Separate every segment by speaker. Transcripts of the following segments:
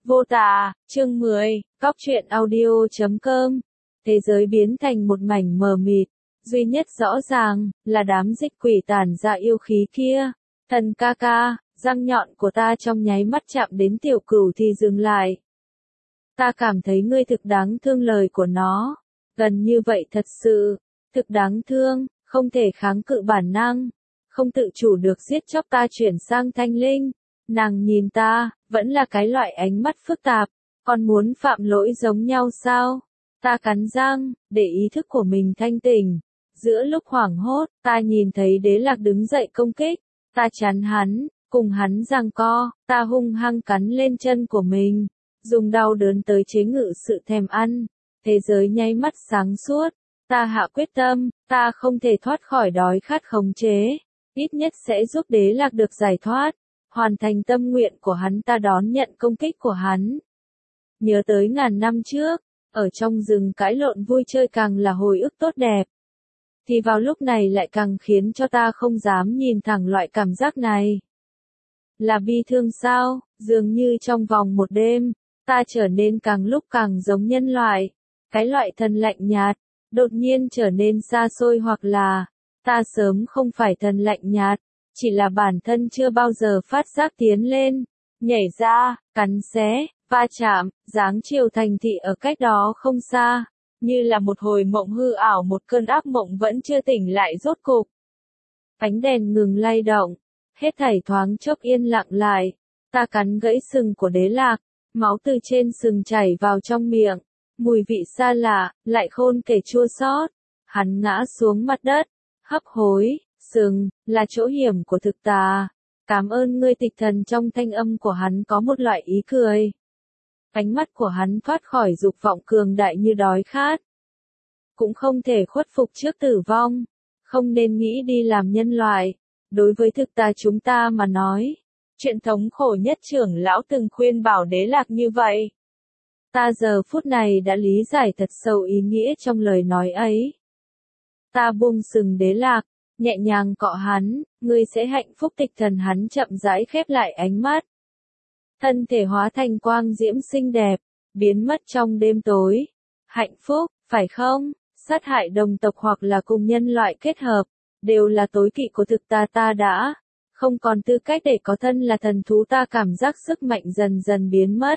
Speaker 1: Vô tà, chương 10, Cóc truyện audio.com. Thế giới biến thành một mảnh mờ mịt, duy nhất rõ ràng là đám dịch quỷ tản ra yêu khí kia. Thần ca ca, răng nhọn của ta trong nháy mắt chạm đến tiểu cửu thì dừng lại. Ta cảm thấy ngươi thực đáng thương, lời của nó gần như vậy thật sự, thực đáng thương, không thể kháng cự bản năng, không tự chủ được giết chóc. Ta chuyển sang Thanh Linh, nàng nhìn ta, vẫn là cái loại ánh mắt phức tạp, còn muốn phạm lỗi giống nhau sao? Ta cắn răng, để ý thức của mình thanh tỉnh. Giữa lúc hoảng hốt, ta nhìn thấy Đế Lạc đứng dậy công kích, ta chắn hắn, cùng hắn giằng co, ta hung hăng cắn lên chân của mình, dùng đau đớn tới chế ngự sự thèm ăn. Thế giới nháy mắt sáng suốt, ta hạ quyết tâm, ta không thể thoát khỏi đói khát khống chế, ít nhất sẽ giúp Đế Lạc được giải thoát, hoàn thành tâm nguyện của hắn. Ta đón nhận công kích của hắn. Nhớ tới ngàn năm trước, ở trong rừng cãi lộn vui chơi càng là hồi ức tốt đẹp, thì vào lúc này lại càng khiến cho ta không dám nhìn thẳng loại cảm giác này. Là bi thương sao? Dường như trong vòng một đêm, ta trở nên càng lúc càng giống nhân loại. Cái loại thần lạnh nhạt, đột nhiên trở nên xa xôi, hoặc là, ta sớm không phải thần lạnh nhạt, chỉ là bản thân chưa bao giờ phát giác tiến lên, nhảy ra, cắn xé, va chạm, giáng chiều thành thị ở cách đó không xa, như là một hồi mộng hư ảo, một cơn ác mộng vẫn chưa tỉnh lại rốt cục. Ánh đèn ngừng lay động, hết thảy thoáng chốc yên lặng lại, ta cắn gãy sừng của Đế Lạc, máu từ trên sừng chảy vào trong miệng, mùi vị xa lạ, lại khôn kể chua xót. Hắn ngã xuống mặt đất, hấp hối, sừng, là chỗ hiểm của thực tà. Cảm ơn ngươi tịch thần. Trong thanh âm của hắn có một loại ý cười. Ánh mắt của hắn thoát khỏi dục vọng cường đại như đói khát. Cũng không thể khuất phục trước tử vong. Không nên nghĩ đi làm nhân loại. Đối với thực tà chúng ta mà nói, chuyện thống khổ nhất trưởng lão từng khuyên bảo Đế Lạc như vậy. Ta giờ phút này đã lý giải thật sâu ý nghĩa trong lời nói ấy. Ta buông sừng Đế Lạc, nhẹ nhàng cọ hắn, ngươi sẽ hạnh phúc tịch thần. Hắn chậm rãi khép lại ánh mắt. Thân thể hóa thành quang diễm xinh đẹp, biến mất trong đêm tối. Hạnh phúc, phải không? Sát hại đồng tộc hoặc là cùng nhân loại kết hợp, đều là tối kỵ của thực tà. Ta đã không còn tư cách để có thân là thần thú. Ta cảm giác sức mạnh dần dần biến mất,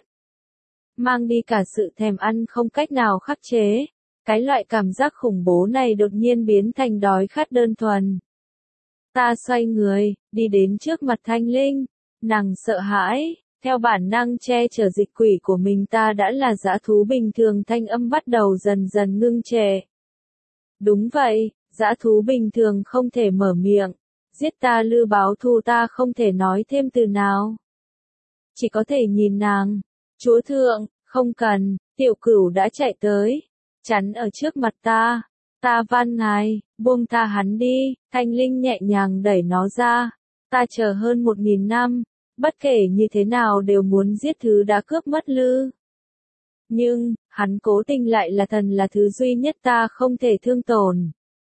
Speaker 1: mang đi cả sự thèm ăn không cách nào khắc chế. Cái loại cảm giác khủng bố này đột nhiên biến thành đói khát đơn thuần. Ta xoay người, đi đến trước mặt Thanh Linh. Nàng sợ hãi, theo bản năng che chở dịch quỷ của mình. Ta đã là dã thú bình thường. Thanh âm bắt đầu dần dần ngưng trệ. Đúng vậy, dã thú bình thường không thể mở miệng. Giết ta Lư báo thù. Ta không thể nói thêm từ nào, chỉ có thể nhìn nàng. Chúa thượng, không cần. Tiểu cửu đã chạy tới, chắn ở trước mặt ta. Ta van ngài, buông tha hắn đi. Thanh Linh nhẹ nhàng đẩy nó ra. Ta chờ hơn 1000 năm, bất kể như thế nào đều muốn giết thứ đã cướp mất Lư. Nhưng, hắn cố tình lại là thần, là thứ duy nhất ta không thể thương tổn.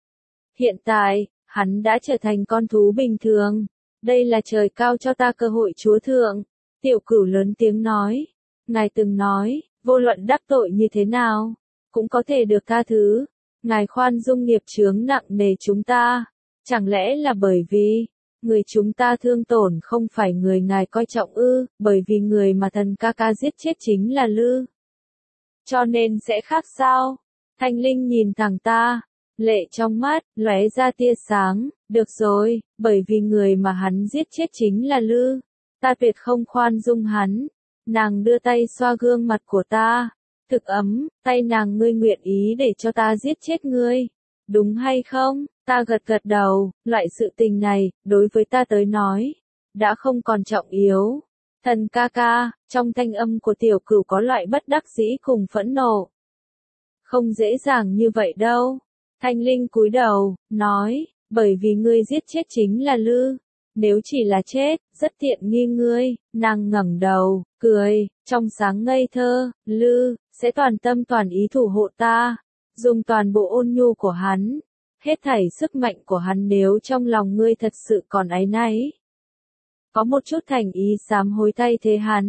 Speaker 1: Hiện tại, hắn đã trở thành con thú bình thường. Đây là trời cao cho ta cơ hội. Chúa thượng, tiểu cửu lớn tiếng nói. Ngài từng nói, vô luận đắc tội như thế nào, cũng có thể được tha thứ. Ngài khoan dung nghiệp chướng nặng nề chúng ta. Chẳng lẽ là bởi vì người chúng ta thương tổn không phải người ngài coi trọng ư? Bởi vì người mà thần ca ca giết chết chính là Lư, cho nên sẽ khác sao? Thanh Linh nhìn thẳng ta, lệ trong mắt lóe ra tia sáng. Được rồi, bởi vì người mà hắn giết chết chính là Lư, ta tuyệt không khoan dung hắn. Nàng đưa tay xoa gương mặt của ta, thực ấm. Tay nàng, ngươi nguyện ý để cho ta giết chết ngươi, đúng hay không? Ta gật gật đầu. Loại sự tình này, đối với ta tới nói, đã không còn trọng yếu. Thần ca ca, trong thanh âm của tiểu cửu có loại bất đắc dĩ cùng phẫn nộ. Không dễ dàng như vậy đâu. Thanh Linh cúi đầu, nói, bởi vì ngươi giết chết chính là Lư. Nếu chỉ là chết, rất tiện nghi ngươi. Nàng ngẩng đầu, cười, trong sáng ngây thơ. Lư sẽ toàn tâm toàn ý thủ hộ ta, dùng toàn bộ ôn nhu của hắn, hết thảy sức mạnh của hắn. Nếu trong lòng ngươi thật sự còn áy náy, có một chút thành ý sám hối thay thế hắn,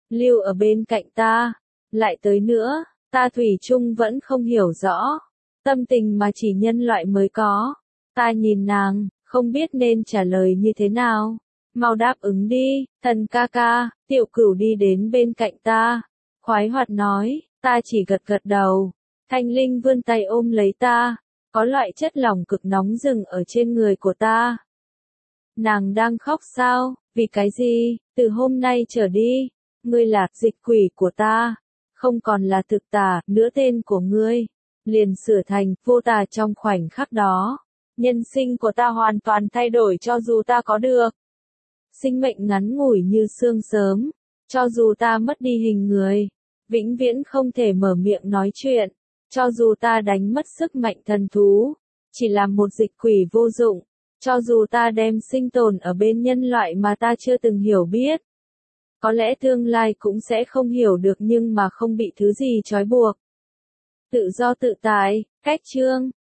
Speaker 1: lưu ở bên cạnh ta. Lại tới nữa, ta thủy chung vẫn không hiểu rõ. Tâm tình mà chỉ nhân loại mới có. Ta nhìn nàng, không biết nên trả lời như thế nào. Mau đáp ứng đi, thần ca ca. Tiểu Cửu đi đến bên cạnh ta. Khoái hoạt nói, ta chỉ gật gật đầu. Thanh Linh vươn tay ôm lấy ta. Có loại chất lỏng cực nóng dừng ở trên người của ta. Nàng đang khóc sao? Vì cái gì? Từ hôm nay trở đi, ngươi là dịch quỷ của ta. Không còn là thực tà, nữa tên của ngươi liền sửa thành vô tà trong khoảnh khắc đó. Nhân sinh của ta hoàn toàn thay đổi cho dù ta có được sinh mệnh ngắn ngủi như sương sớm, cho dù ta mất đi hình người, vĩnh viễn không thể mở miệng nói chuyện, cho dù ta đánh mất sức mạnh thần thú, chỉ là một dịch quỷ vô dụng, cho dù ta đem sinh tồn ở bên nhân loại mà ta chưa từng hiểu biết. Có lẽ tương lai cũng sẽ không hiểu được nhưng mà không bị thứ gì trói buộc. Tự do tự tại, cách chương.